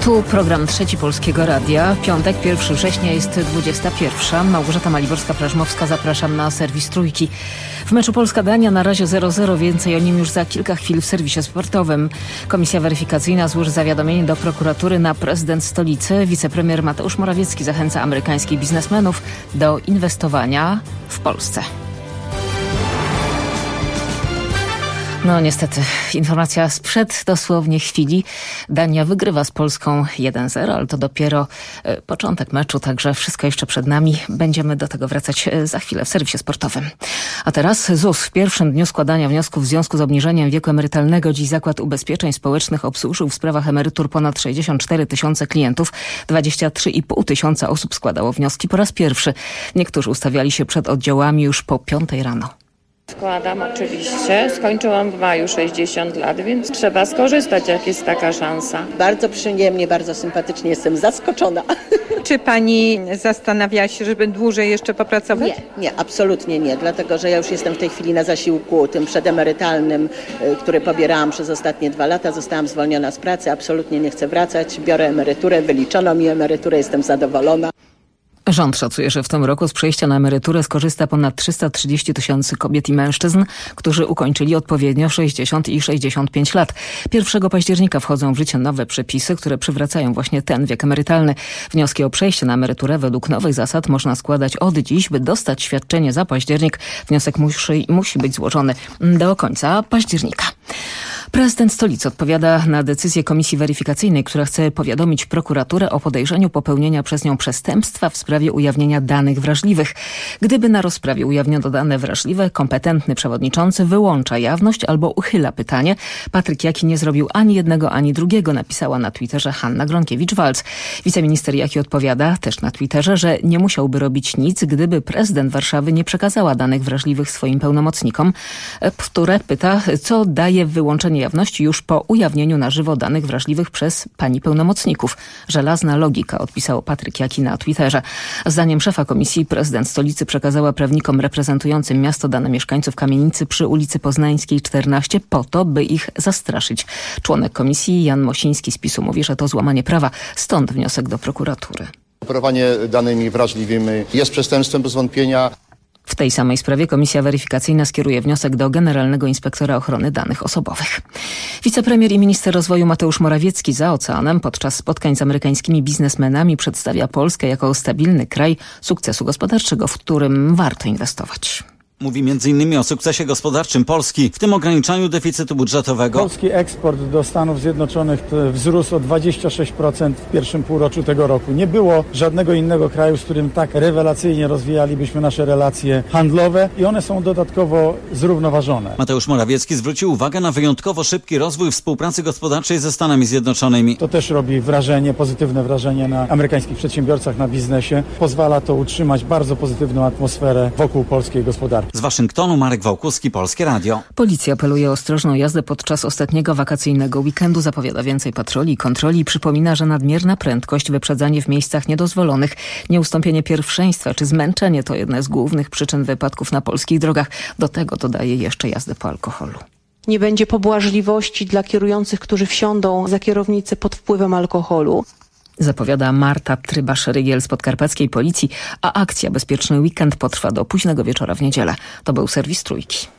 Tu program Trzeci Polskiego Radia. Piątek, 1 września, jest 21. Małgorzata Maliborska-Prażmowska, zapraszam na serwis Trójki. W meczu Polska-Dania na razie 0-0, więcej o nim już za kilka chwil w serwisie sportowym. Komisja weryfikacyjna złoży zawiadomienie do prokuratury na prezydent stolicy. Wicepremier Mateusz Morawiecki zachęca amerykańskich biznesmenów do inwestowania w Polsce. No niestety, informacja sprzed dosłownie chwili. Dania wygrywa z Polską 1-0, ale to dopiero początek meczu, także wszystko jeszcze przed nami. Będziemy do tego wracać za chwilę w serwisie sportowym. A teraz ZUS. W pierwszym dniu składania wniosków w związku z obniżeniem wieku emerytalnego dziś Zakład Ubezpieczeń Społecznych obsłużył w sprawach emerytur ponad 64 tysiące klientów. 23,5 tysiąca osób składało wnioski po raz pierwszy. Niektórzy ustawiali się przed oddziałami już po 5 rano. Składam oczywiście. Skończyłam w maju 60 lat, więc trzeba skorzystać, jak jest taka szansa. Bardzo przyjemnie, bardzo sympatycznie, jestem zaskoczona. Czy pani zastanawia się, żeby dłużej jeszcze popracować? Nie, absolutnie nie, dlatego że ja już jestem w tej chwili na zasiłku tym przedemerytalnym, który pobierałam przez ostatnie 2 lata. Zostałam zwolniona z pracy, absolutnie nie chcę wracać. Biorę emeryturę, wyliczono mi emeryturę, jestem zadowolona. Rząd szacuje, że w tym roku z przejścia na emeryturę skorzysta ponad 330 tysięcy kobiet i mężczyzn, którzy ukończyli odpowiednio 60 i 65 lat. 1 października wchodzą w życie nowe przepisy, które przywracają właśnie ten wiek emerytalny. Wnioski o przejście na emeryturę według nowych zasad można składać od dziś, by dostać świadczenie za październik. Wniosek musi być złożony do końca października. Prezydent stolicy odpowiada na decyzję komisji weryfikacyjnej, która chce powiadomić prokuraturę o podejrzeniu popełnienia przez nią przestępstwa w sprawie ujawnienia danych wrażliwych. Gdyby na rozprawie ujawniono dane wrażliwe, kompetentny przewodniczący wyłącza jawność albo uchyla pytanie. Patryk Jaki nie zrobił ani jednego, ani drugiego, napisała na Twitterze Hanna Gronkiewicz-Waltz. Wiceminister Jaki odpowiada też na Twitterze, że nie musiałby robić nic, gdyby prezydent Warszawy nie przekazała danych wrażliwych swoim pełnomocnikom, które pyta, co daje wyłączenie jawności już po ujawnieniu na żywo danych wrażliwych przez pani pełnomocników. Żelazna logika, odpisał Patryk Jaki na Twitterze. Zdaniem szefa komisji prezydent stolicy przekazała prawnikom reprezentującym miasto dane mieszkańców kamienicy przy ulicy Poznańskiej 14 po to, by ich zastraszyć. Członek komisji Jan Mosiński z PiS-u mówi, że to złamanie prawa, stąd wniosek do prokuratury. Operowanie danymi wrażliwymi jest przestępstwem bez wątpienia. W tej samej sprawie komisja weryfikacyjna skieruje wniosek do Generalnego Inspektora Ochrony Danych Osobowych. Wicepremier i minister rozwoju Mateusz Morawiecki za oceanem podczas spotkań z amerykańskimi biznesmenami przedstawia Polskę jako stabilny kraj sukcesu gospodarczego, w którym warto inwestować. Mówi m.in. o sukcesie gospodarczym Polski, w tym ograniczaniu deficytu budżetowego. Polski eksport do Stanów Zjednoczonych wzrósł o 26% w pierwszym półroczu tego roku. Nie było żadnego innego kraju, z którym tak rewelacyjnie rozwijalibyśmy nasze relacje handlowe i one są dodatkowo zrównoważone. Mateusz Morawiecki zwrócił uwagę na wyjątkowo szybki rozwój współpracy gospodarczej ze Stanami Zjednoczonymi. To też robi wrażenie, pozytywne wrażenie na amerykańskich przedsiębiorcach, na biznesie. Pozwala to utrzymać bardzo pozytywną atmosferę wokół polskiej gospodarki. Z Waszyngtonu Marek Wałkuski, Polskie Radio. Policja apeluje o ostrożną jazdę podczas ostatniego wakacyjnego weekendu. Zapowiada więcej patroli i kontroli. Przypomina, że nadmierna prędkość, wyprzedzanie w miejscach niedozwolonych, nieustąpienie pierwszeństwa czy zmęczenie to jedne z głównych przyczyn wypadków na polskich drogach. Do tego dodaje jeszcze jazdę po alkoholu. Nie będzie pobłażliwości dla kierujących, którzy wsiądą za kierownicę pod wpływem alkoholu. Zapowiada Marta Trybasz-Rygiel z podkarpackiej policji, a akcja Bezpieczny Weekend potrwa do późnego wieczora w niedzielę. To był serwis Trójki.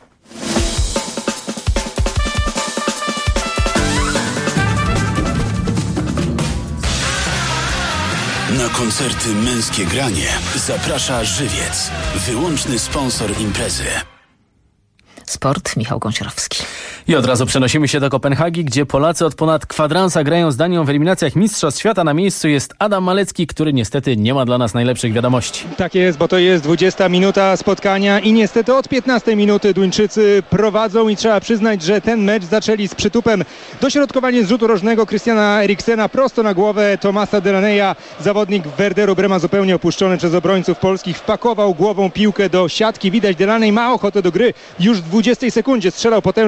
Na koncerty Męskie Granie zaprasza Żywiec, wyłączny sponsor imprezy. Sport, Michał Gąsiorowski. I od razu przenosimy się do Kopenhagi, gdzie Polacy od ponad kwadransa grają z Danią w eliminacjach Mistrzostw Świata. Na miejscu jest Adam Malecki, który niestety nie ma dla nas najlepszych wiadomości. Tak jest, bo to jest 20 minuta spotkania i niestety od 15 minuty Duńczycy prowadzą i trzeba przyznać, że ten mecz zaczęli z przytupem. Dośrodkowanie z rzutu rożnego Christiana Eriksena prosto na głowę Thomasa Delaneya. Zawodnik Werderu Brema, zupełnie opuszczony przez obrońców polskich, wpakował głową piłkę do siatki. Widać, Delaney ma ochotę do gry. Już w 20 sekundzie strzelał potężnie z około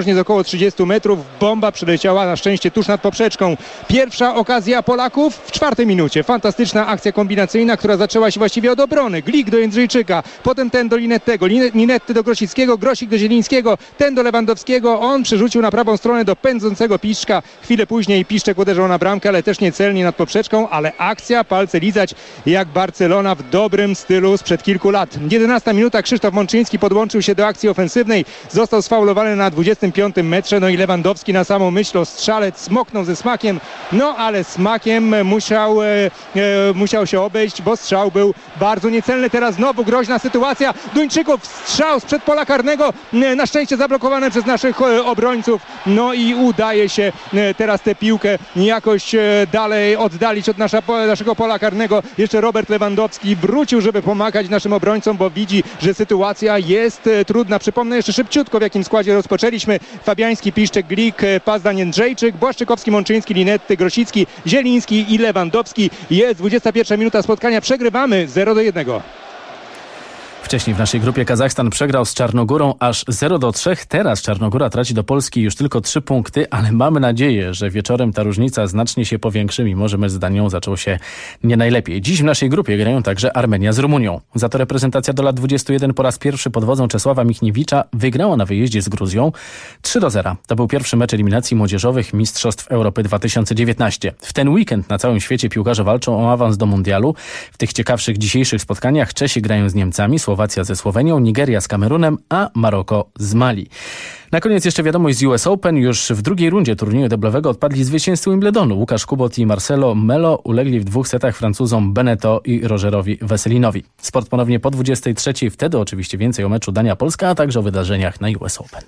30 metrów. Bomba przyleciała na szczęście tuż nad poprzeczką. Pierwsza okazja Polaków w 4 minucie. Fantastyczna akcja kombinacyjna, która zaczęła się właściwie od obrony. Glik do Jędrzejczyka, potem ten do Linettego, Linetty do Grosickiego, Grosik do Zielińskiego, ten do Lewandowskiego. On przerzucił na prawą stronę do pędzącego Piszczka. Chwilę później Piszczek uderzył na bramkę, ale też niecelnie nad poprzeczką, ale akcja, palce lizać jak Barcelona w dobrym stylu sprzed kilku lat. 11 minuta, Krzysztof Mączyński podłączył się do akcji ofensywnej. Został sfaulowany na 25 metrze, no i Lewandowski na samą myśl o strzale smoknął ze smakiem, no ale smakiem musiał się obejść, bo strzał był bardzo niecelny. Teraz znowu groźna sytuacja Duńczyków, strzał sprzed pola karnego, na szczęście zablokowany przez naszych obrońców, no i udaje się teraz tę piłkę jakoś dalej oddalić od naszego pola karnego. Jeszcze Robert Lewandowski wrócił, żeby pomagać naszym obrońcom, bo widzi, że sytuacja jest trudna. Przypomnę jeszcze szybciutko, w jakim składzie rozpoczęliśmy. Fabiański, Piszczek, Glik, Pazdan, Jędrzejczyk, Błaszczykowski, Mączyński, Linetty, Grosicki, Zieliński i Lewandowski. Jest 21 minuta spotkania. Przegrywamy 0-1. Wcześniej w naszej grupie Kazachstan przegrał z Czarnogórą aż 0-3. Teraz Czarnogóra traci do Polski już tylko 3 punkty, ale mamy nadzieję, że wieczorem ta różnica znacznie się powiększy, mimo że mecz z Danią zaczął się nie najlepiej. Dziś w naszej grupie grają także Armenia z Rumunią. Za to reprezentacja do lat 21 po raz pierwszy pod wodzą Czesława Michniewicza wygrała na wyjeździe z Gruzją 3-0. To był pierwszy mecz eliminacji młodzieżowych Mistrzostw Europy 2019. W ten weekend na całym świecie piłkarze walczą o awans do mundialu. W tych ciekawszych dzisiejszych spotkaniach Czesi grają z Niemcami, Słowacja ze Słowenią, Nigeria z Kamerunem, a Maroko z Mali. Na koniec jeszcze wiadomość z US Open. Już w drugiej rundzie turnieju deblowego odpadli zwycięzcy Wimbledonu. Łukasz Kubot i Marcelo Melo ulegli w 2 setach Francuzom Beneteau i Rogerowi Weselinowi. Sport ponownie po 23. Wtedy oczywiście więcej o meczu Dania-Polska, a także o wydarzeniach na US Open.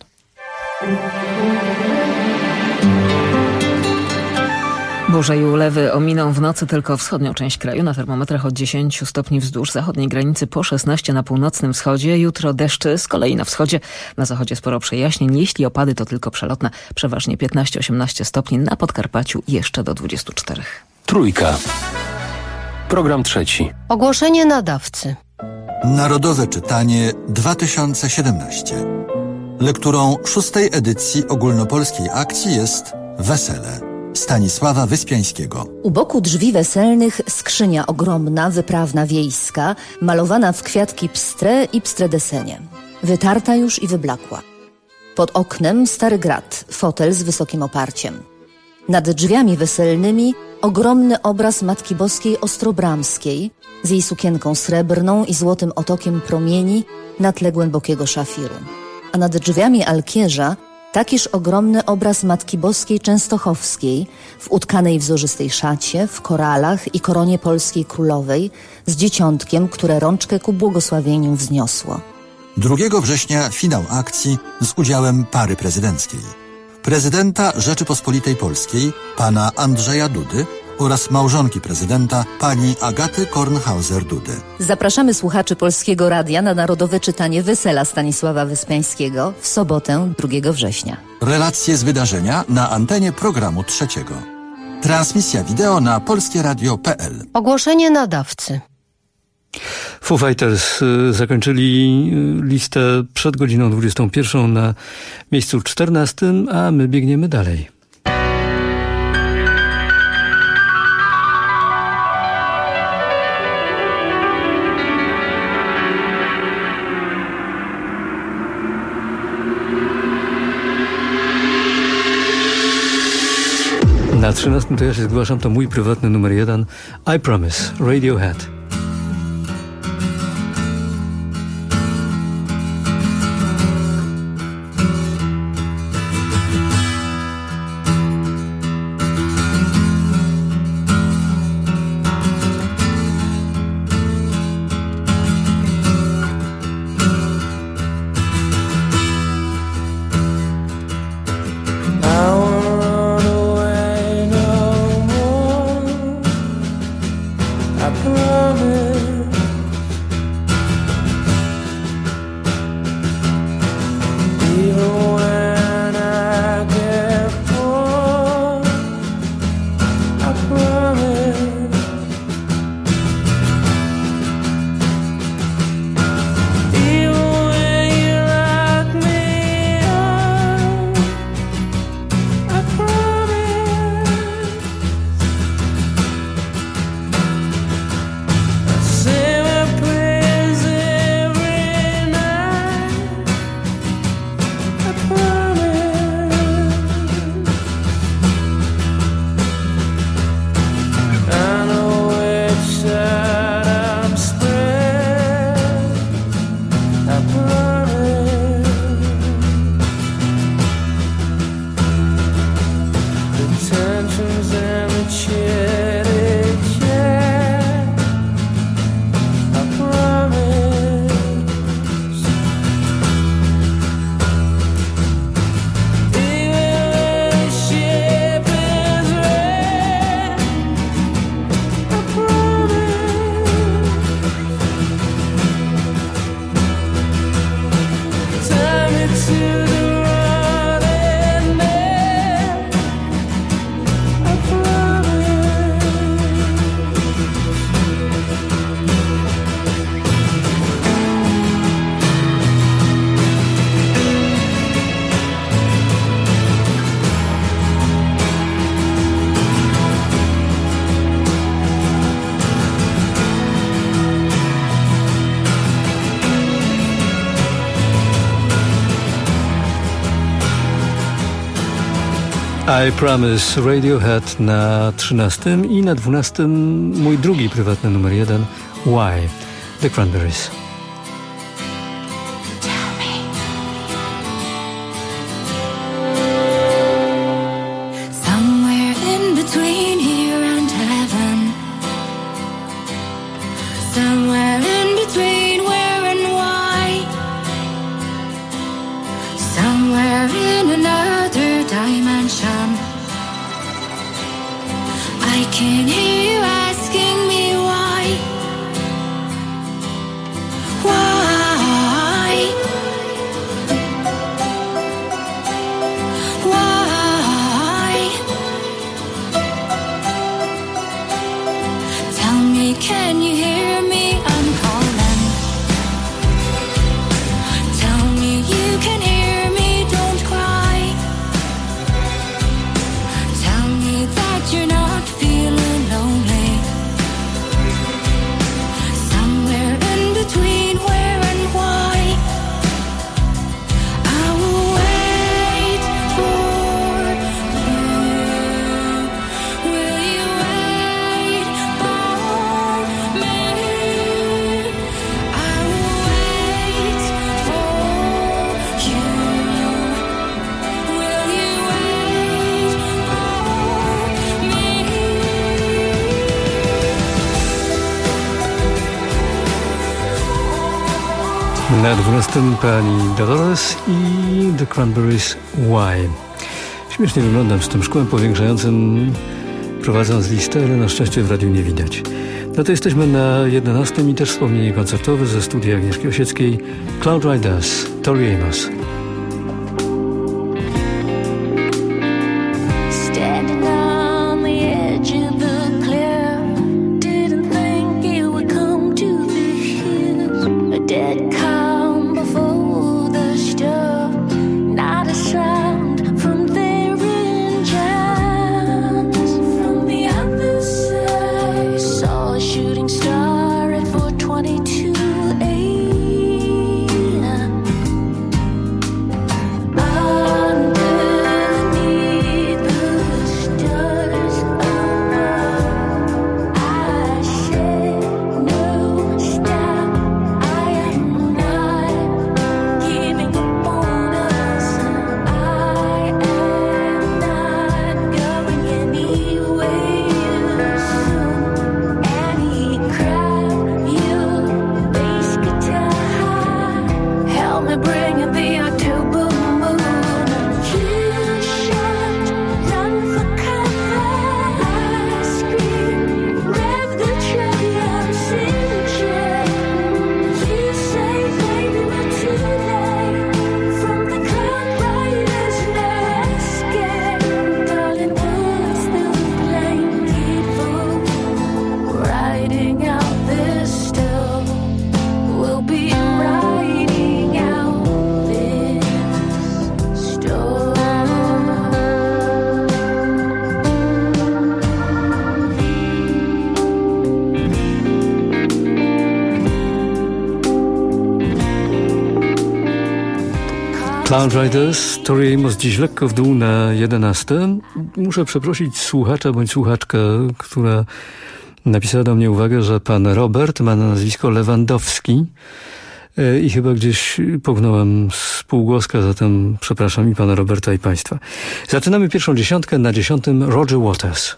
Burze i ulewy ominą w nocy tylko wschodnią część kraju. Na termometrach od 10 stopni wzdłuż zachodniej granicy, po 16 na północnym wschodzie. Jutro deszcze z kolei na wschodzie. Na zachodzie sporo przejaśnień. Jeśli opady, to tylko przelotne. Przeważnie 15-18 stopni. Na Podkarpaciu jeszcze do 24. Trójka. Program trzeci. Ogłoszenie nadawcy. Narodowe czytanie 2017. Lekturą 6. edycji ogólnopolskiej akcji jest Wesele Stanisława Wyspiańskiego. U boku drzwi weselnych skrzynia ogromna, wyprawna wiejska, malowana w kwiatki pstre i pstredesenie. Wytarta już i wyblakła. Pod oknem stary grat, fotel z wysokim oparciem. Nad drzwiami weselnymi ogromny obraz Matki Boskiej Ostrobramskiej z jej sukienką srebrną i złotym otokiem promieni na tle głębokiego szafiru. A nad drzwiami alkierza takiż ogromny obraz Matki Boskiej Częstochowskiej w utkanej wzorzystej szacie, w koralach i koronie polskiej królowej z dzieciątkiem, które rączkę ku błogosławieniu wzniosło. 2 września finał akcji z udziałem pary prezydenckiej. Prezydenta Rzeczypospolitej Polskiej, pana Andrzeja Dudy, oraz małżonki prezydenta, pani Agaty Kornhauser-Dudy. Zapraszamy słuchaczy Polskiego Radia na narodowe czytanie Wesela Stanisława Wyspiańskiego w sobotę 2 września. Relacje z wydarzenia na antenie programu trzeciego. Transmisja wideo na polskieradio.pl. Ogłoszenie nadawcy. Foo Fighters zakończyli listę przed godziną 21 na miejscu 14, a my biegniemy dalej. Na 13 to ja się zgłaszam, to mój prywatny numer 1, I Promise, Radiohead. I promise. I Promise, Radiohead na 13 i na 12 mój drugi prywatny numer 1, Why, The Cranberries. Na 12 pani Dolores i The Cranberries Why. Śmiesznie wyglądam z tym szkłem powiększającym, prowadząc listę, ale na szczęście w radiu nie widać. No to jesteśmy na 11 i też wspomnienie koncertowe ze studia Agnieszki Osieckiej. Cloud Riders, Tori Amos. Cloud Riders, Tori Amos dziś lekko w dół na 11. Muszę przeprosić słuchacza bądź słuchaczkę, która napisała do mnie uwagę, że pan Robert ma na nazwisko Lewandowski i chyba gdzieś pognąłem z półgłoska, zatem przepraszam i pana Roberta i państwa. Zaczynamy pierwszą dziesiątkę, na 10. Roger Waters.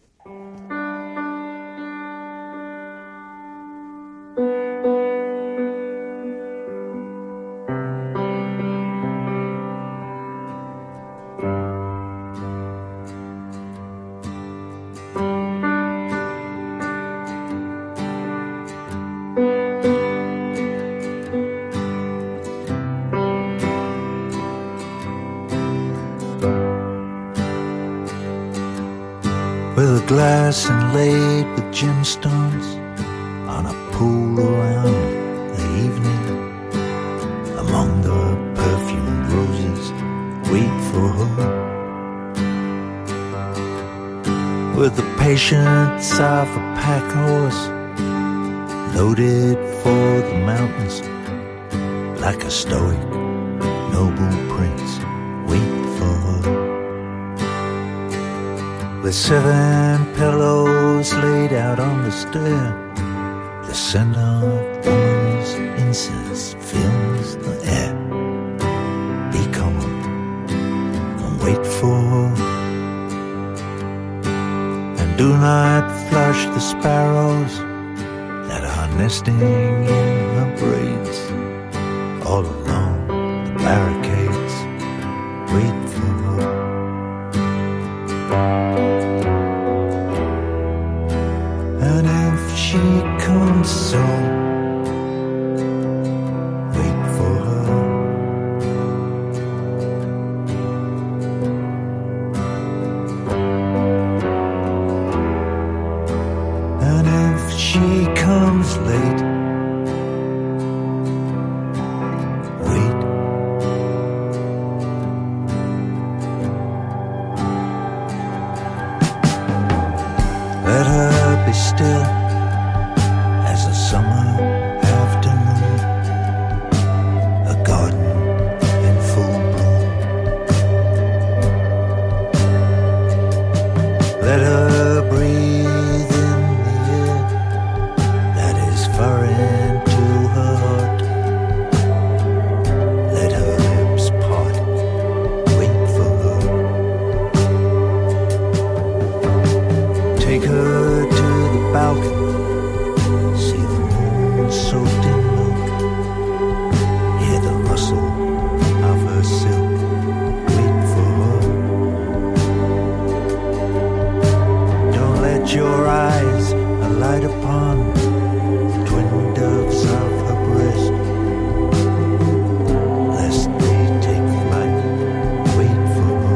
With a glass inlaid with gemstones on a pool around the evening, among the perfumed roses, wait for her. With the patience of a pack horse, loaded for the mountains, like a stoic, noble prince, wait for her. with 7 pillows laid out on the stair. The scent of woman's incense fills the air. Be calm and wait for her, and do not flush the sparrows that are nesting in her braids. All along the barricades, wait for her. And if she comes soon, wait for her. And if she comes late, wait. Let her be still as a summer afternoon, a garden in full bloom. Let her breathe in the air that is foreign to her heart. Let her lips part, wait for her. Take her to the balcony, see the moon soaked in milk, hear the rustle of her silk, wait for her. Don't let your eyes alight upon the twin doves of her breast, lest they take flight, wait for her.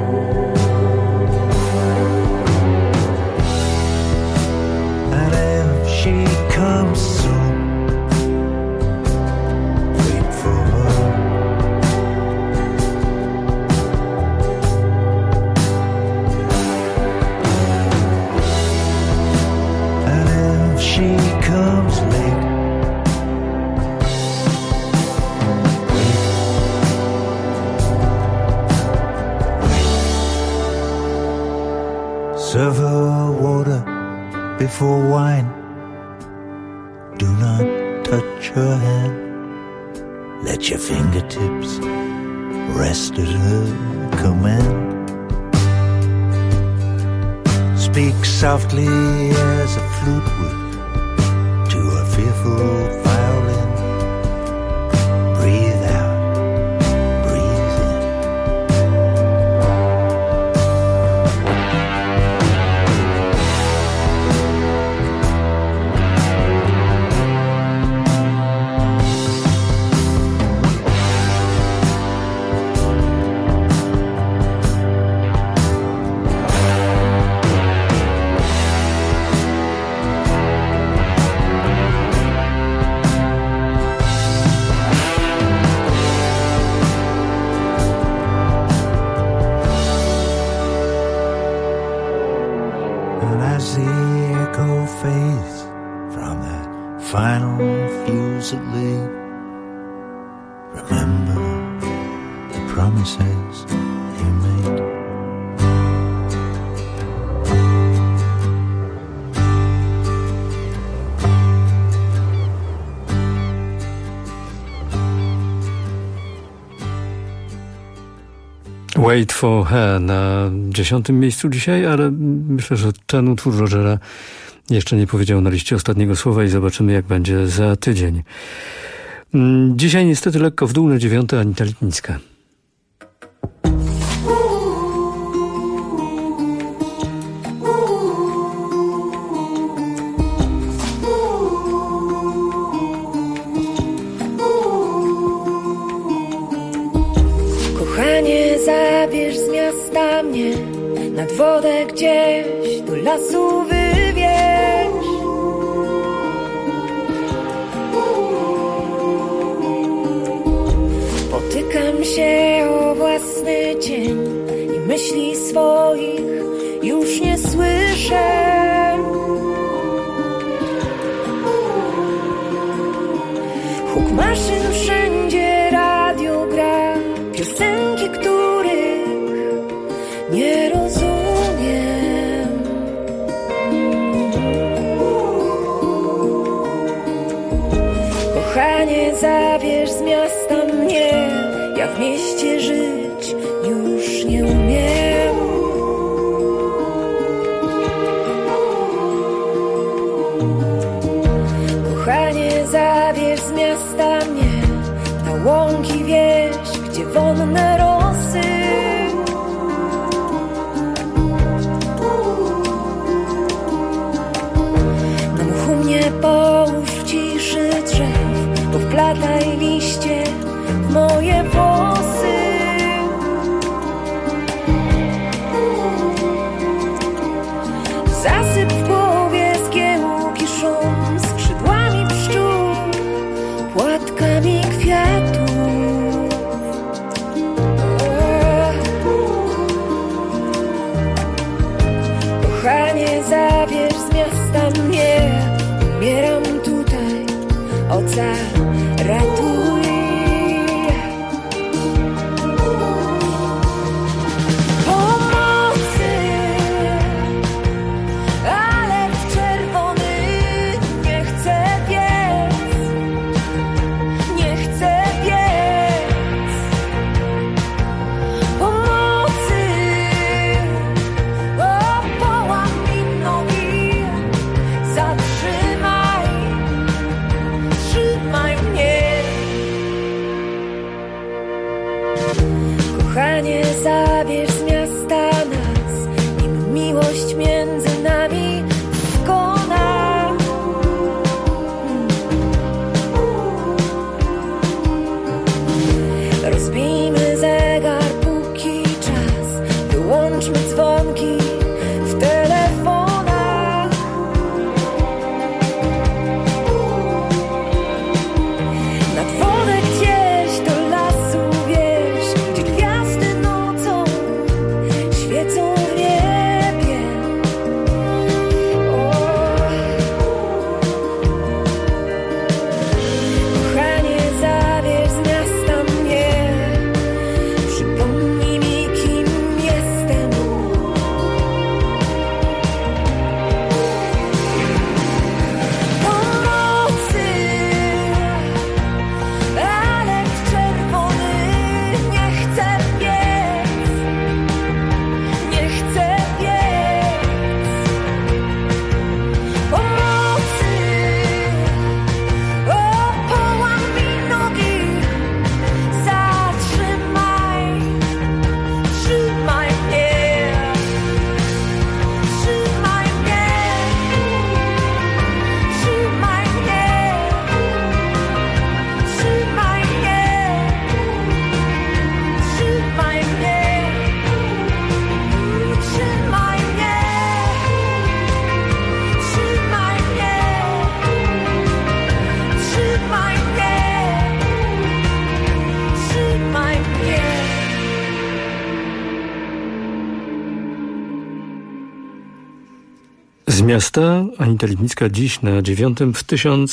And if she comes soon, wait for her. And if she comes late, wait. Serve her water before wine. Do not touch her hand. Let your fingertips rest at her command. Speak softly as a flute would to a fearful violin. Breathe out, breathe in. And as the echo fades from that final fusillade, remember the promises you made. Wait for her na 10. miejscu dzisiaj, ale myślę, że ten utwór Rogera jeszcze nie powiedział na liście ostatniego słowa i zobaczymy, jak będzie za tydzień. Dzisiaj niestety lekko w dół na 9. Anita Litnicka. Kochanie, zabierz z miasta mnie nad wodę gdzieś do lasu wywieź. Potykam się o własny cień i myśli swoich już nie słyszę. Huk maszyn wszędzie, radio gra, piosenki, których nie rozumiem. włączmy dzwonki w telefonach. Nad wodę gdzieś do lasu, wiesz, gdzie gwiazdy nocą świecą w niebie. Kochanie, zabierz z miasta mnie, przypomnij mi, kim jestem. Pomocy, Alek czerwony, nie chcę biec, nie chcę biec. Pomocy, połam mi nogi, zatrzymaj, trzymaj mnie, trzymaj mnie, trzymaj mnie, trzymaj mnie, trzymaj mnie, trzymaj mnie, trzymaj mnie, trzymaj mnie, trzymaj mnie. Z miasta Anita Lipnicka dziś na 9. w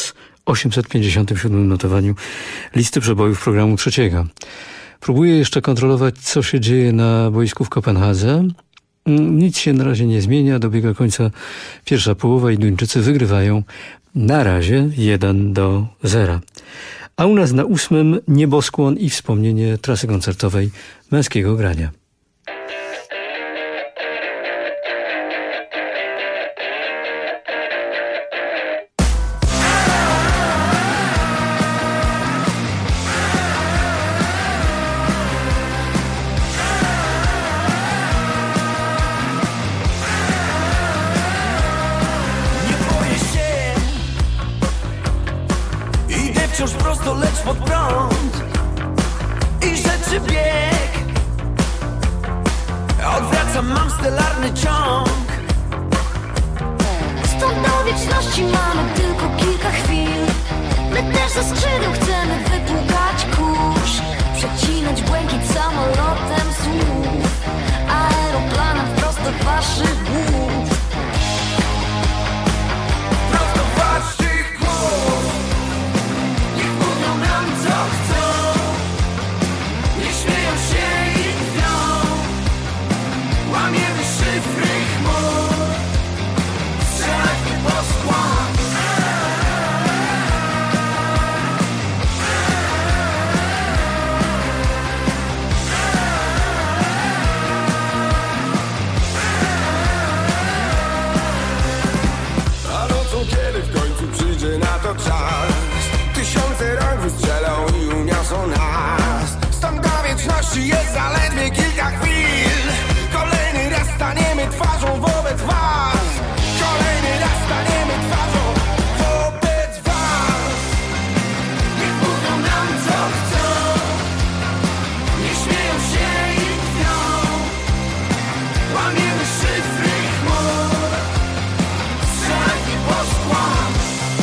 1857 notowaniu listy przebojów programu trzeciego. Próbuję jeszcze kontrolować, co się dzieje na boisku w Kopenhadze. Nic się na razie nie zmienia, dobiega końca pierwsza połowa i Duńczycy wygrywają na razie 1-0. A u nas na 8. nieboskłon i wspomnienie trasy koncertowej męskiego grania. Nie boję się, idę wciąż prosto, lecz pod prąd i rzeczy bieg. Odwracam, mam stelarny ciąg. Stąd do wieczności mamy tylko kilka chwil. My też ze skrzydeł chcemy wypłukać kurz, przecinać błękit samolotem słów, aeroplanem wprost do waszych głów. Prosto waszych głów. Niech mówią nam, co chcą, niech śmieją się i kwią. Łamiemy szyfry chmur, strzelać w nieboskłon. A nocą, kiedy w końcu przyjdzie na to czas, tysiące rąk wystrzelą i uniosą nas. Stąd do wieczności jest zaledwie kilka chwil. Kolejny raz staniemy twarzą wobec was. Kolejny raz staniemy twarzą wobec was. Niech mówią nam, co chcą, niech śmieją się i kwią. Łamiemy szyfry chmur, strzelać w nieboskłon.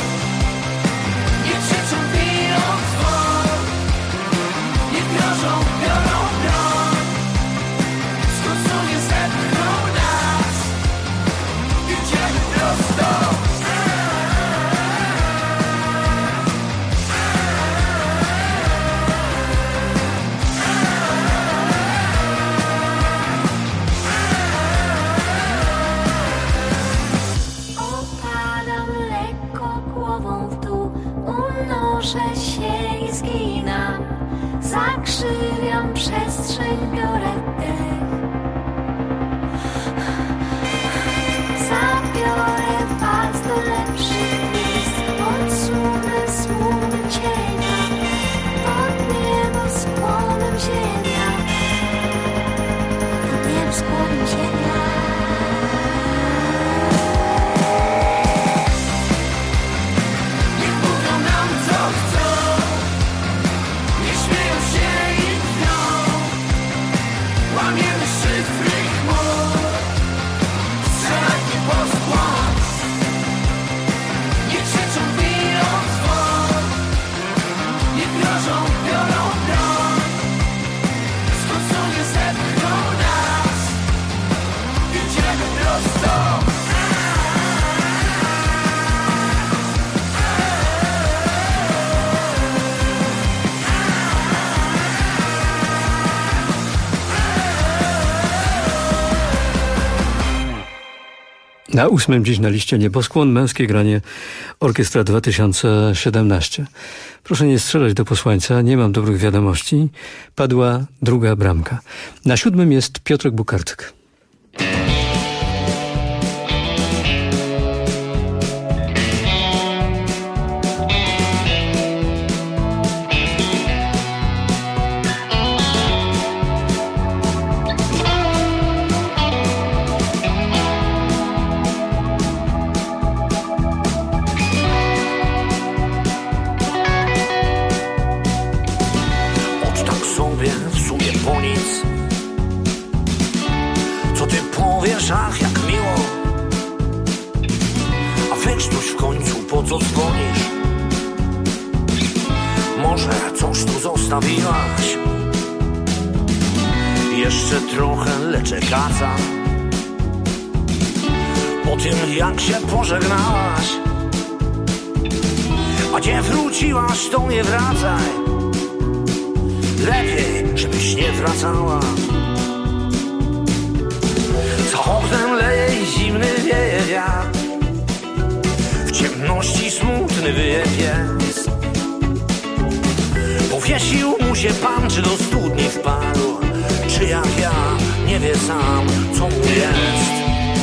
Niech krzyczą, biją dzwon, niech grożą, biorą broń. Skrócą, nie zepchną nas, idziemy prosto. Opadam lekko głową w dół, unoszę się i zginam. Zakrzywiam przestrzeń, biorę dech. Zabiorę was do lepszych miejsc, odsunę słumy cienia, pod nieboskłonem ziemia, pod nieboskłonem ziemia. Niech mówią nam, co chcą, niech śmieją się i kwią. Łamiemy szyfry chmur, Na 8. dziś na liście Nieboskłon, męskie granie Orkiestra 2017. Proszę nie strzelać do posłańca, nie mam dobrych wiadomości. Padła druga bramka. Na 7. jest Piotrek Bukarczyk. Ach, jak miło. A weź coś w końcu, po co dzwonisz? Może coś tu zostawiłaś? Jeszcze trochę leczę kaca. Po tym jak się pożegnałaś, a gdzie wróciłaś, to nie wracaj. Lepiej, żebyś nie wracała. Za oknem leje i zimny wieje wiatr. W ciemności smutny wyje pies. Powiesił mu się pan, czy do studni wpadł, czy jak ja, nie wie sam, co mu jest.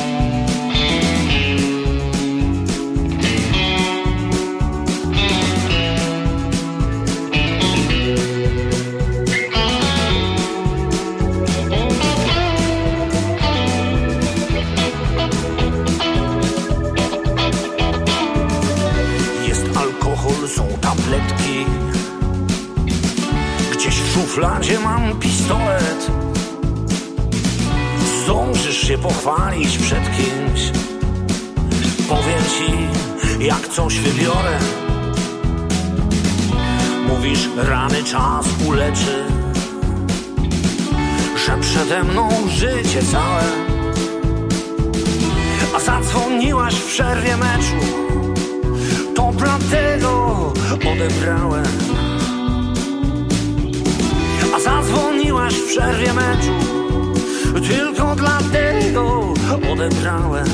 Są tabletki. Gdzieś w szufladzie mam pistolet. Zdążysz się pochwalić przed kimś. Powiem ci, jak coś wybiorę. Mówisz, rany czas uleczy, że przede mną życie całe. A zadzwoniłaś w przerwie meczu, to dlatego odebrałem. A zadzwoniłaś w przerwie meczu, tylko dlatego odebrałem.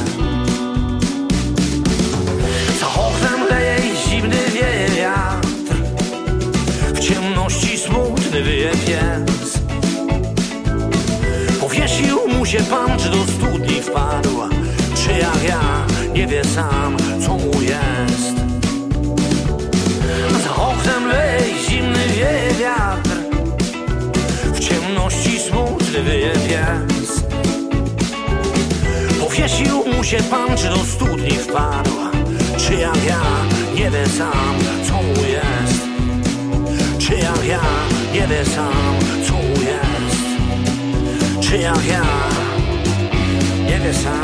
Za oknem leje i zimny wieje wiatr. W ciemności smutny wyje pies. Powiesił mu się pan, czy do studni wpadł, czy jak ja, nie wie sam, co mu jest. Za oknem leje zimny wieje wiatr. W ciemności smutny wyje pies. Powiesił mu się pan, czy do studni wpadł, czy jak ja, nie wie sam, co mu jest. Czy jak ja, nie wie sam, co mu jest. Czy jak ja, nie wie sam.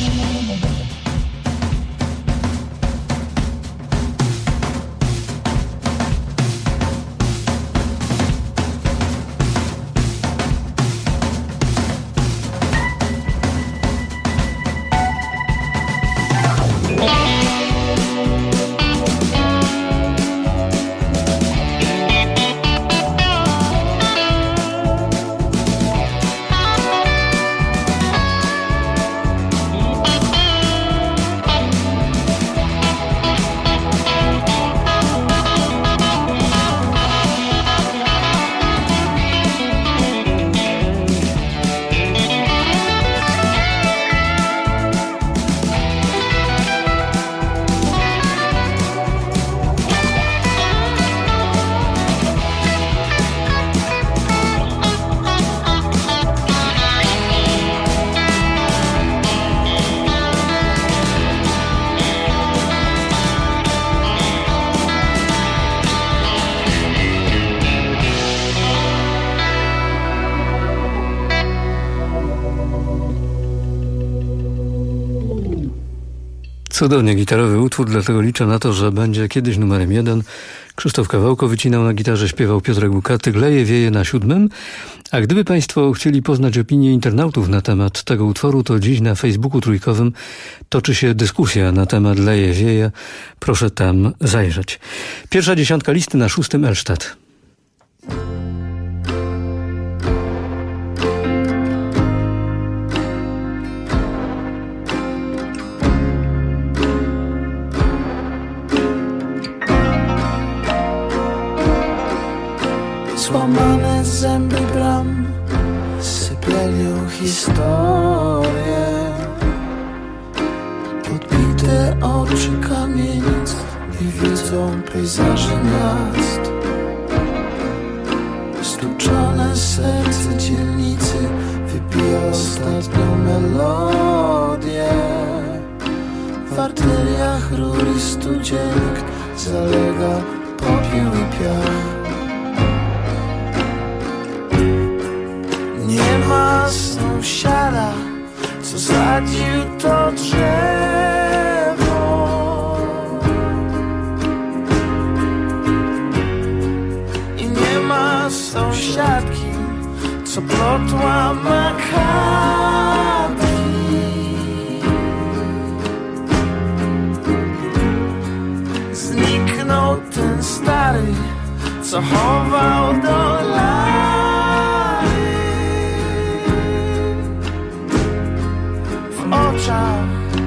Cudownie gitarowy utwór, dlatego liczę na to, że będzie kiedyś numerem 1. Krzysztof Kawałko wycinał na gitarze, śpiewał Piotrek Bukarczyk, leje wieje na 7. A gdyby Państwo chcieli poznać opinię internautów na temat tego utworu, to dziś na Facebooku trójkowym toczy się dyskusja na temat leje wieje. Proszę tam zajrzeć. Pierwsza dziesiątka listy na 6. Elstadt. Oczy kamienic nie widzą pejzaży miast. Stuczone serce dzielnicy wypija ostatnią melodię. W arteriach rury studzienek zalega popiół i piach. Nie ma sąsiada, co sadził to drzewo. I nie ma sąsiadki, co plotła makatki. Zniknął ten stary, co chował dolary. W oczach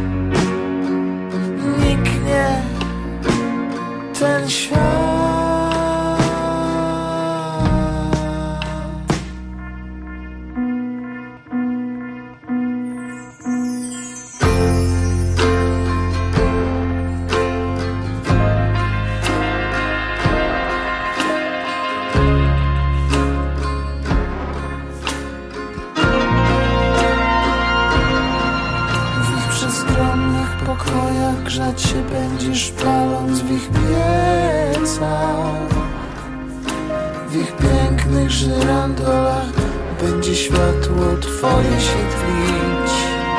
niknie ten świat. Grzać się będziesz paląc w ich piecach. W ich pięknych żyrandolach będzie światło twoje się tlić.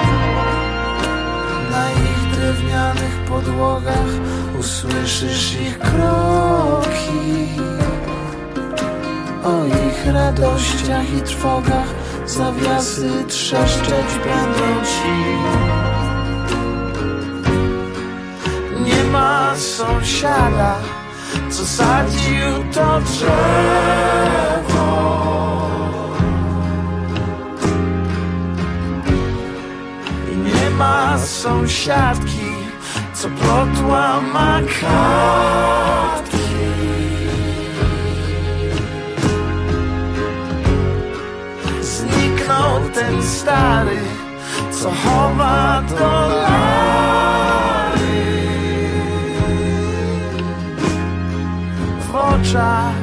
Na ich drewnianych podłogach usłyszysz ich kroki. O ich radościach i trwogach zawiasy trzeszczeć będą ci. Nie ma sąsiada, co sadził to drzewo. I nie ma sąsiadki, co plotła makatki. Zniknął ten stary, co chowa dolary. W oczach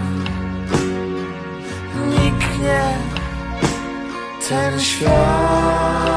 niknie ten świat.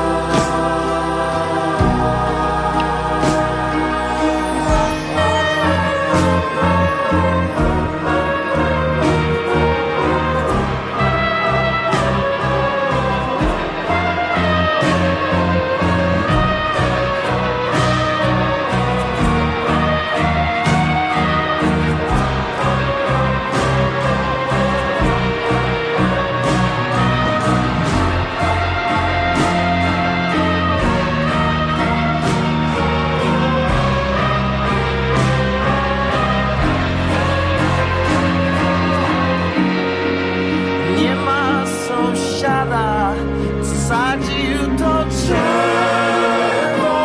Sadził to drzewo.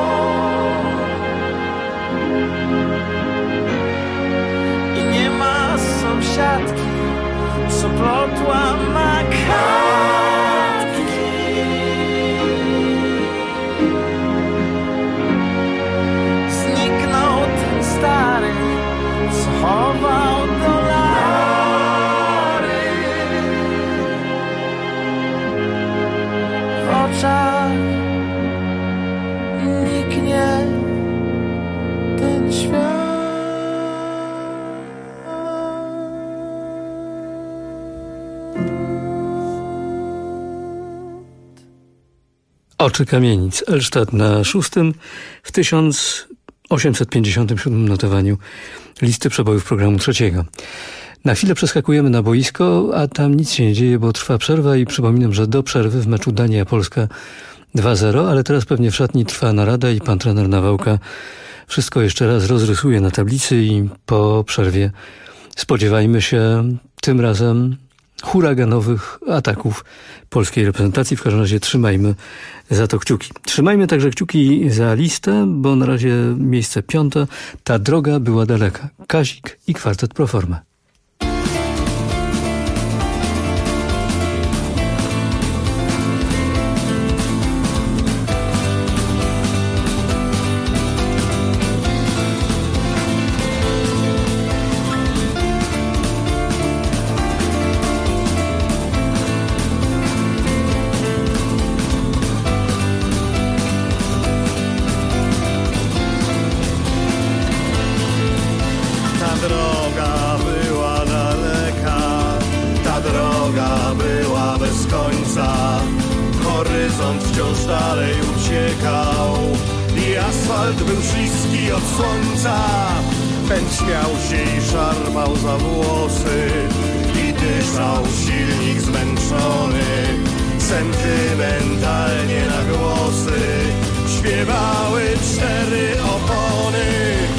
I nie ma sąsiadki, co plotła makatki. Zniknął ten stary, co chował dolary. W oczach niknie ten świat. Oczy kamienic. Elsztad na 6. w 1857 notowaniu listy przebojów programu 3. Na chwilę przeskakujemy na boisko, a tam nic się nie dzieje, bo trwa przerwa i przypominam, że do przerwy w meczu Dania-Polska 2-0, ale teraz pewnie w szatni trwa narada i pan trener Nawałka wszystko jeszcze raz rozrysuje na tablicy i po przerwie spodziewajmy się tym razem huraganowych ataków polskiej reprezentacji. W każdym razie trzymajmy za to kciuki. Trzymajmy także kciuki za listę, bo na razie miejsce 5. Ta droga była daleka. Kazik i kwartet Pro Forma. horyzont wciąż dalej uciekał i asfalt był śliski od słońca. Pęczniał się i szarpał za włosy i dyszał silnik zmęczony. Sentymentalnie na głosy śpiewały 4 opony.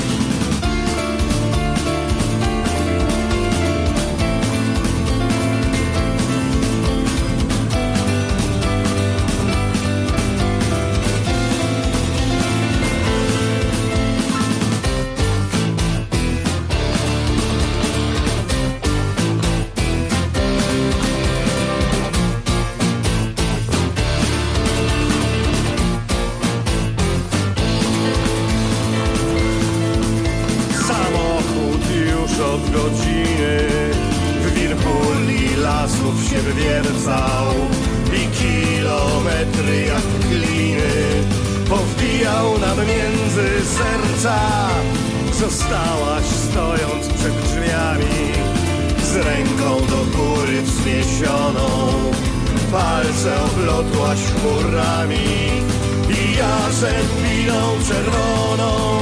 Od godziny w wir puli lasów się wywiercał i kilometry jak gliny powbijał nam między serca. Zostałaś stojąc przed drzwiami z ręką do góry wzniesioną. Palce oplotłaś chmurami i ja przed miną czerwoną.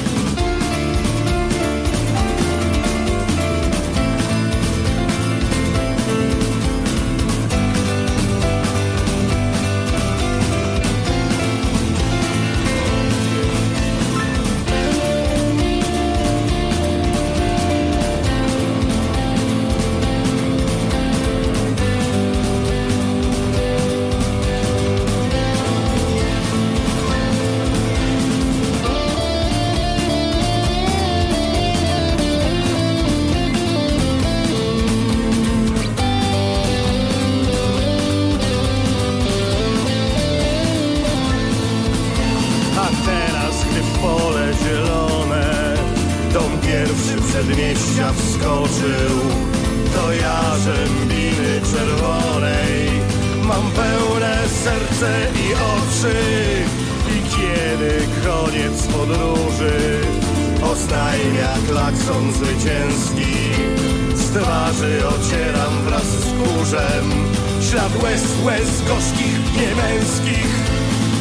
Przedmieścia wskoczył do jarzębiny czerwonej. Mam pełne serce i oczy i kiedy koniec podróży oznajmia klakson zwycięski, z twarzy ocieram wraz z kurzem ślad łez gorzkich, niemęskich.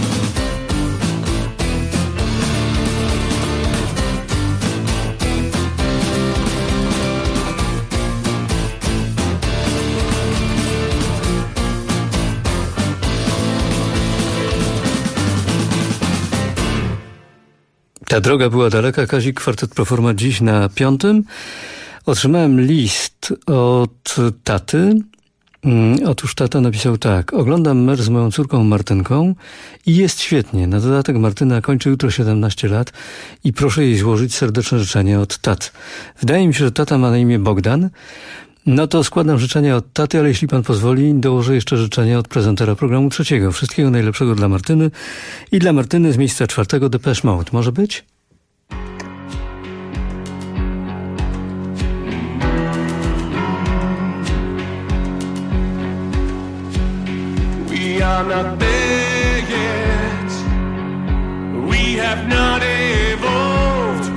Ta droga była daleka. Kazik, Kwartet Proforma dziś na 5. Otrzymałem list od taty. Otóż tata napisał tak. Oglądam mecz z moją córką Martynką i jest świetnie. Na dodatek Martyna kończy jutro 17 lat i proszę jej złożyć serdeczne życzenie od tat. Wydaje mi się, że tata ma na imię Bogdan. No to składam życzenia od taty, ale jeśli pan pozwoli, dołożę jeszcze życzenia od prezentera programu 3. Wszystkiego najlepszego dla Martyny i dla Martyny z miejsca 4 Depeche Mode. Może być? We are not there yet. We have not evolved.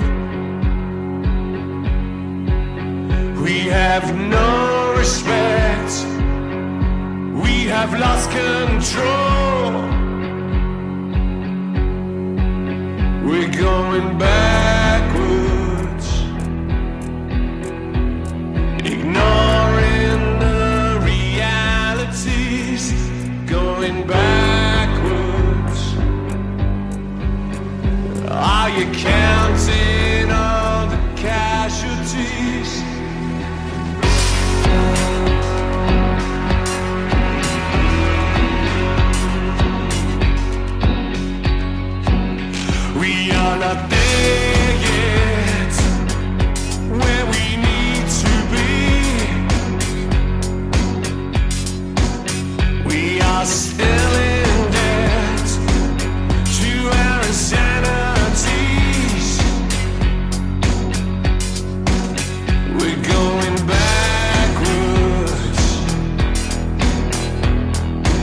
We have no respect. We have lost control. We're going backwards, ignoring the realities, going backwards. Are you counting all the casualties? We are not there yet, where we need to be. We are still in debt to our insanities. We're going backwards,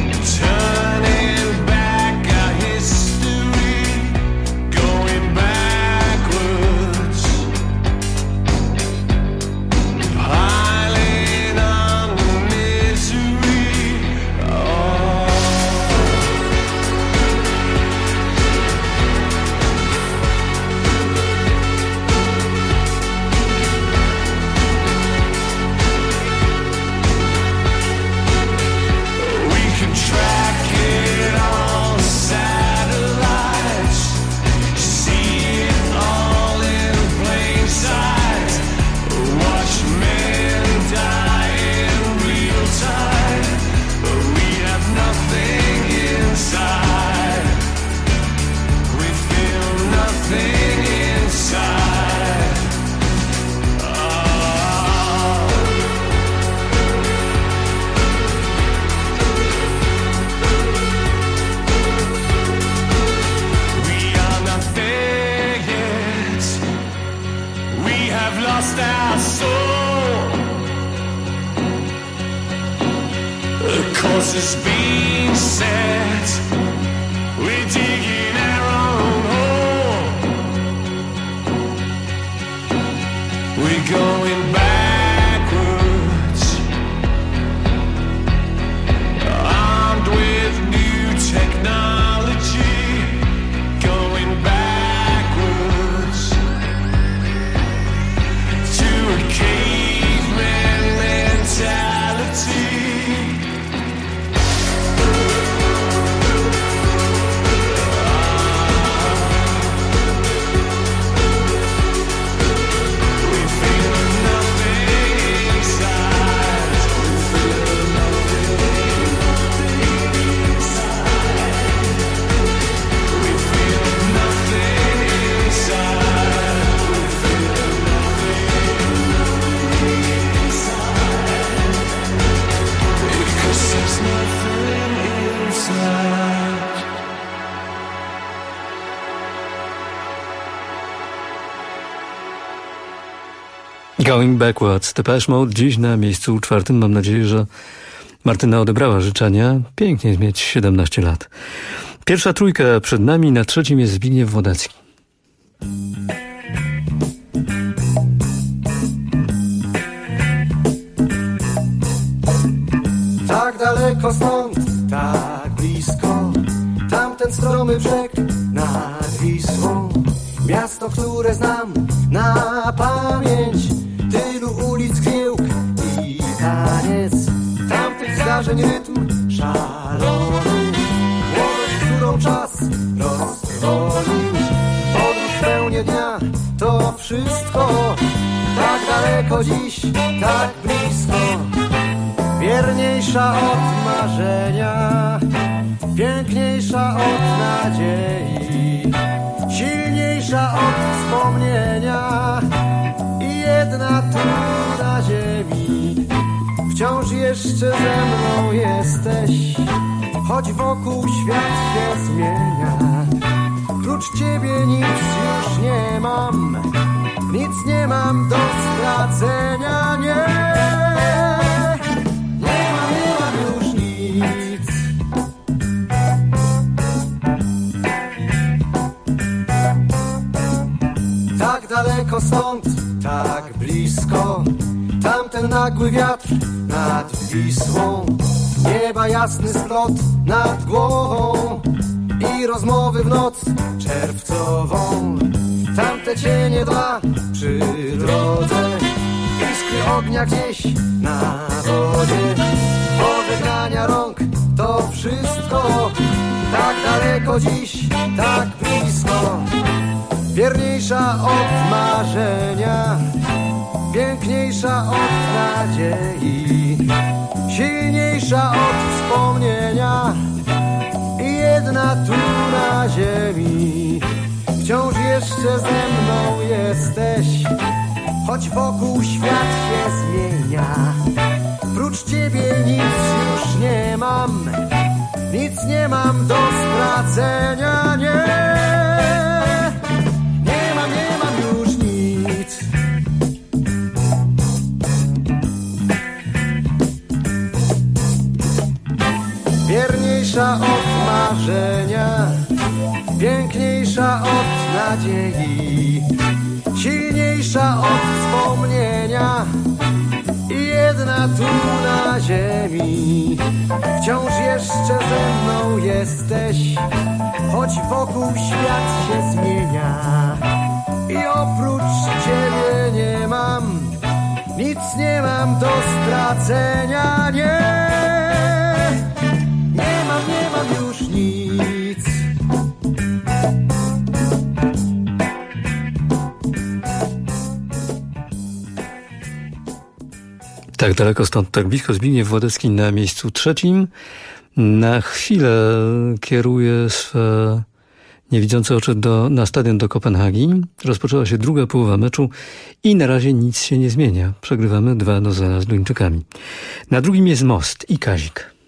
turning back our history. Going back. course has been set. We're digging our own hole. We're going backwards, armed with new technology. Going backwards to a caveman mentality. Going Backwards, Depeche Mode, dziś na miejscu 4. Mam nadzieję, że Martyna odebrała życzenia. Pięknie jest mieć 17 lat. Pierwsza trójka przed nami, na 3. jest Zbigniew Wodecki. Tak daleko stąd, tak blisko, tamten stromy brzeg nad Wisłą. Miasto, które znam na pamięć, tylu ulic, giełk i taniec, tamtych zdarzeń rytm szalony, młodość, którą czas roztrwonił. Podróż w pełni dnia, to wszystko, tak daleko dziś, tak blisko. Wierniejsza od marzenia, piękniejsza od nadziei, silniejsza od wspomnienia i jedna tu na ziemi. Wciąż jeszcze ze mną jesteś, choć wokół świat się zmienia. Prócz ciebie nic już nie mam, nic nie mam do stracenia, nie. Tak daleko stąd, tak blisko, tamten nagły wiatr nad Wisłą. Nieba jasny splot nad głową i rozmowy w noc czerwcową. Tamte cienie dwa przy drodze, iskry ognia gdzieś na wodzie. Pożegnania rąk, to wszystko, tak daleko dziś, tak blisko. Wierniejsza od marzenia, piękniejsza od nadziei, silniejsza od wspomnienia i jedna tu na ziemi. Wciąż jeszcze ze mną jesteś, choć wokół świat się zmienia. Prócz ciebie nic już nie mam, nic nie mam do stracenia, nie. Wierniejsza od marzenia, piękniejsza od nadziei, silniejsza od wspomnienia i jedna tu na ziemi. Wciąż jeszcze ze mną jesteś, choć wokół świat się zmienia. I oprócz ciebie nie mam, nic nie mam do stracenia, nie. Nie mam już nic. Tak daleko stąd, tak blisko, Zbigniew Wodecki na miejscu 3. Na chwilę kieruje swe niewidzące oczy na stadion do Kopenhagi. Rozpoczęła się druga połowa meczu i na razie nic się nie zmienia. Przegrywamy 2-0 z Duńczykami. Na drugim jest Most i Kazik.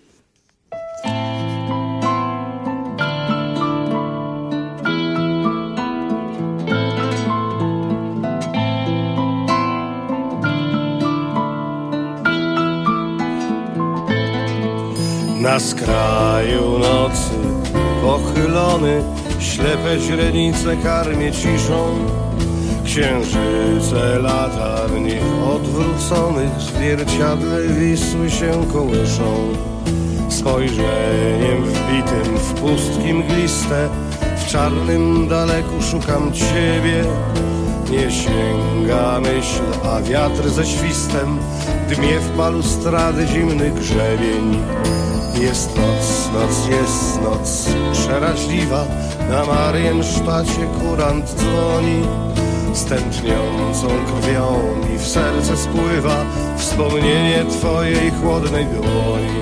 Na Na skraju nocy pochylony, ślepe źrenice karmię ciszą. Księżyce latarni odwróconych w zwierciadle Wisły się kołyszą. Spojrzeniem wbitym w pustki mgliste, w czarnym daleku szukam ciebie. Nie sięga myśl, a wiatr ze świstem dmie w balustrady zimny grzebień. Jest noc, noc jest noc przeraźliwa, na Mariensztacie kurant dzwoni. Stętniącą krwią mi w serce spływa wspomnienie twojej chłodnej dłoni.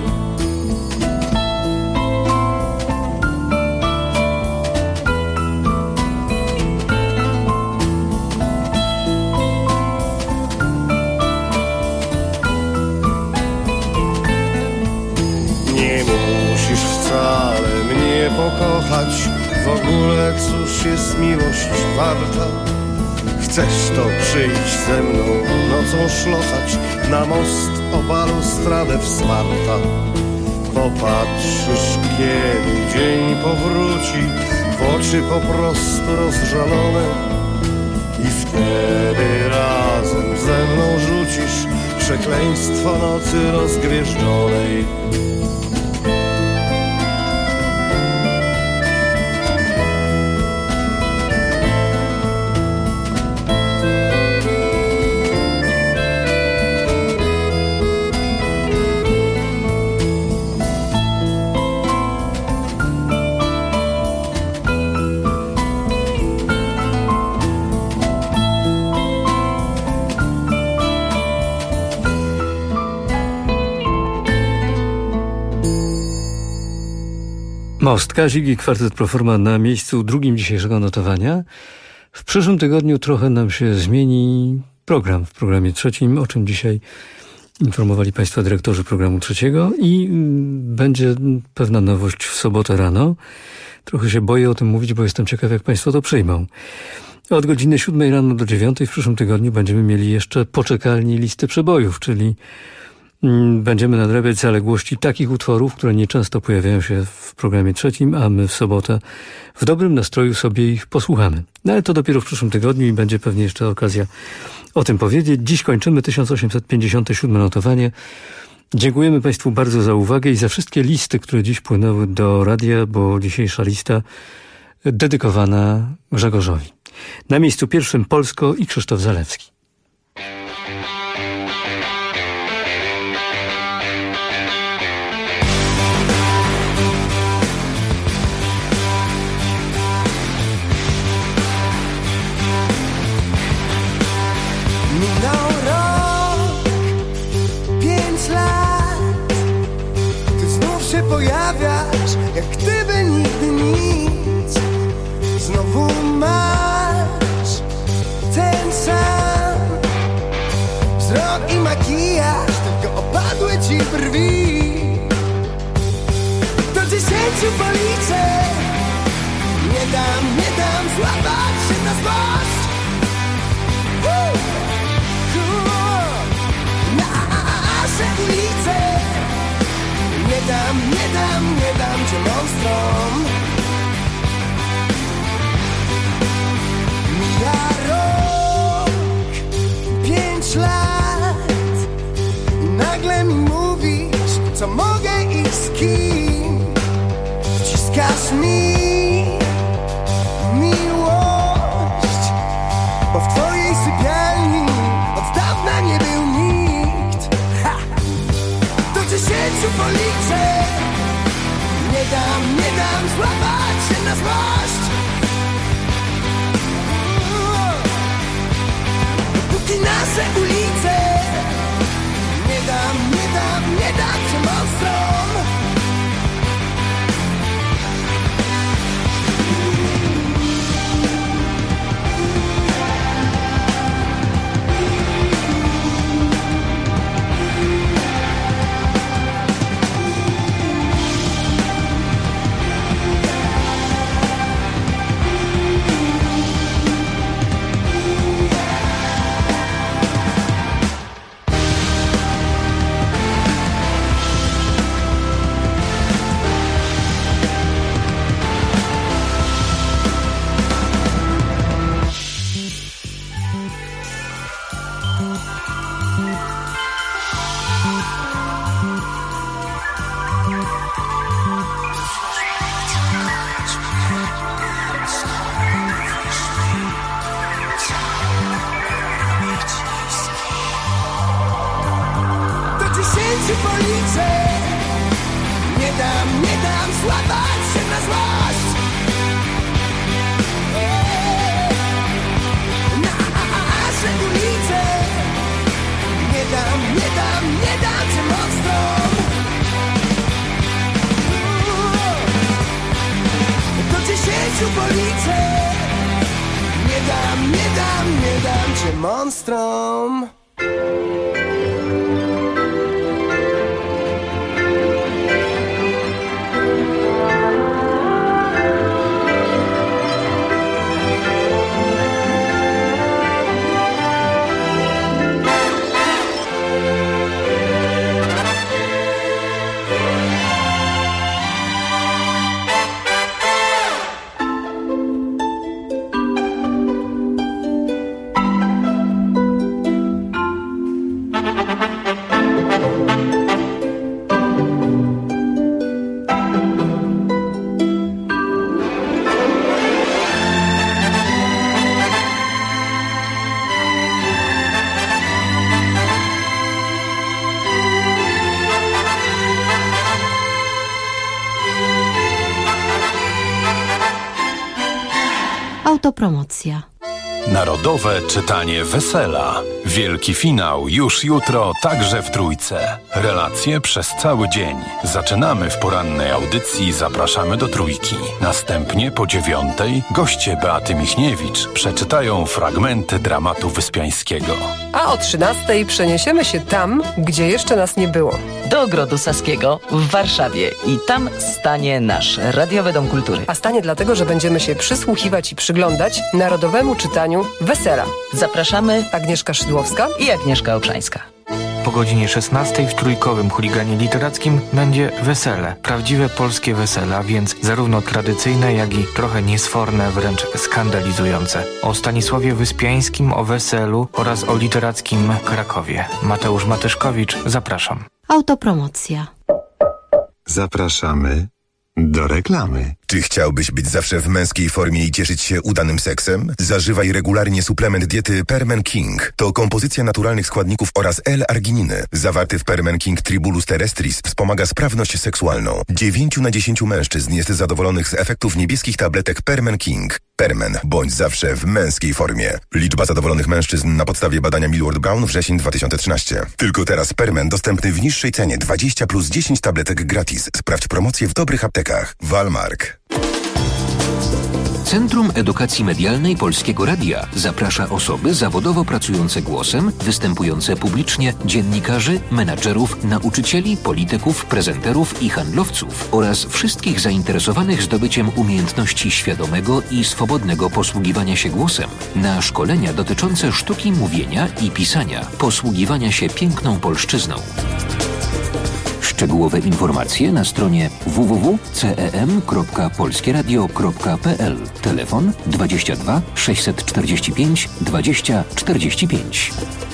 Nie musisz wcale mnie pokochać, w ogóle cóż jest miłość warta. Chcesz to przyjść ze mną nocą szlochać, na most o balustradę wsparta. Popatrzysz, kiedy dzień powróci, w oczy po prostu rozżalone, i wtedy razem ze mną rzucisz przekleństwo nocy rozgwieżdżonej. Most, Kazik i kwartet Proforma na miejscu drugim dzisiejszego notowania. W przyszłym tygodniu trochę nam się zmieni program w programie trzecim, o czym dzisiaj informowali Państwa dyrektorzy programu trzeciego, i będzie pewna nowość w sobotę rano. Trochę się boję o tym mówić, bo jestem ciekaw, jak Państwo to przyjmą. Od godziny 7 rano do 9 w przyszłym tygodniu będziemy mieli jeszcze poczekalni listy przebojów, czyli będziemy nadrabiać zaległości takich utworów, które nieczęsto pojawiają się w programie trzecim, a my w sobotę w dobrym nastroju sobie ich posłuchamy. No ale to dopiero w przyszłym tygodniu i będzie pewnie jeszcze okazja o tym powiedzieć. Dziś kończymy 1857 notowanie. Dziękujemy Państwu bardzo za uwagę i za wszystkie listy, które dziś płynęły do radia, bo dzisiejsza lista dedykowana Grzegorzowi. Na miejscu pierwszym Polsko i Krzysztof Zalewski. Minął rok, 5 lat, ty znów się pojawiasz, jak gdyby nigdy nic. Znowu masz ten sam wzrok i makijaż, tylko opadły ci brwi. Do 10 policzę, nie dam złapać się na złość. Nasze ulice, nie dam cię monstrom. Mija rok, 5 lat i nagle mi mówisz, co mogę i z kim. Wciskasz mi miłość, bo w twojej sypialni od dawna nie był nikt. Do 10 policzę, nie dam złapać się na złość. Póki nasze ulice, nie dam cię monstrom. ulicę. Nie dam złapać się na złość. Nasze ulice. Nie dam cię monstrom. Do 10 policzę. Nie dam cię monstrom. Autopromocja. Narodowe czytanie Wesela. Wielki finał już jutro, także w Trójce. Relacje przez cały dzień. Zaczynamy w porannej audycji, zapraszamy do Trójki. Następnie po 9:00 goście Beaty Michniewicz przeczytają fragmenty dramatu Wyspiańskiego. A o 13:00 przeniesiemy się tam, gdzie jeszcze nas nie było. Do Ogrodu Saskiego w Warszawie i tam stanie nasz Radiowy Dom Kultury. A stanie dlatego, że będziemy się przysłuchiwać i przyglądać Narodowemu czytaniu Wesela. Zapraszamy Agnieszka Szydłowska i Agnieszka Obszańska. Po godzinie 16:00 w Trójkowym Chuliganie Literackim będzie wesele. Prawdziwe polskie wesela, więc zarówno tradycyjne, jak i trochę niesforne, wręcz skandalizujące. O Stanisławie Wyspiańskim, o weselu oraz o literackim Krakowie. Mateusz Matyszkowicz, zapraszam. Autopromocja. Zapraszamy do reklamy. Czy chciałbyś być zawsze w męskiej formie i cieszyć się udanym seksem? Zażywaj regularnie suplement diety Permen King. To kompozycja naturalnych składników oraz L-argininy. Zawarty w Permen King Tribulus terrestris wspomaga sprawność seksualną. 9 na 10 mężczyzn jest zadowolonych z efektów niebieskich tabletek Permen King. Permen, bądź zawsze w męskiej formie. Liczba zadowolonych mężczyzn na podstawie badania Millward Brown wrzesień 2013. Tylko teraz Permen dostępny w niższej cenie 20 plus 10 tabletek gratis. Sprawdź promocję w dobrych aptekach. Walmark. Centrum Edukacji Medialnej Polskiego Radia zaprasza osoby zawodowo pracujące głosem, występujące publicznie, dziennikarzy, menadżerów, nauczycieli, polityków, prezenterów i handlowców oraz wszystkich zainteresowanych zdobyciem umiejętności świadomego i swobodnego posługiwania się głosem na szkolenia dotyczące sztuki mówienia i pisania, posługiwania się piękną polszczyzną. Szczegółowe informacje na stronie www.cem.polskieradio.pl. Telefon 22 645 20 45.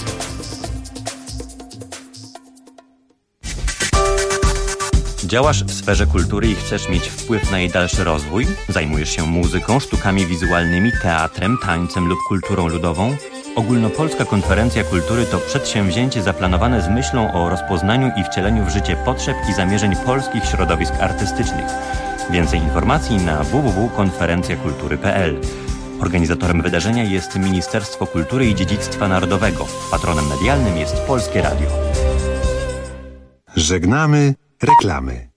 Działasz w sferze kultury i chcesz mieć wpływ na jej dalszy rozwój? Zajmujesz się muzyką, sztukami wizualnymi, teatrem, tańcem lub kulturą ludową? Ogólnopolska Konferencja Kultury to przedsięwzięcie zaplanowane z myślą o rozpoznaniu i wcieleniu w życie potrzeb i zamierzeń polskich środowisk artystycznych. Więcej informacji na www.konferencjakultury.pl. Organizatorem wydarzenia jest Ministerstwo Kultury i Dziedzictwa Narodowego. Patronem medialnym jest Polskie Radio. Żegnamy reklamy.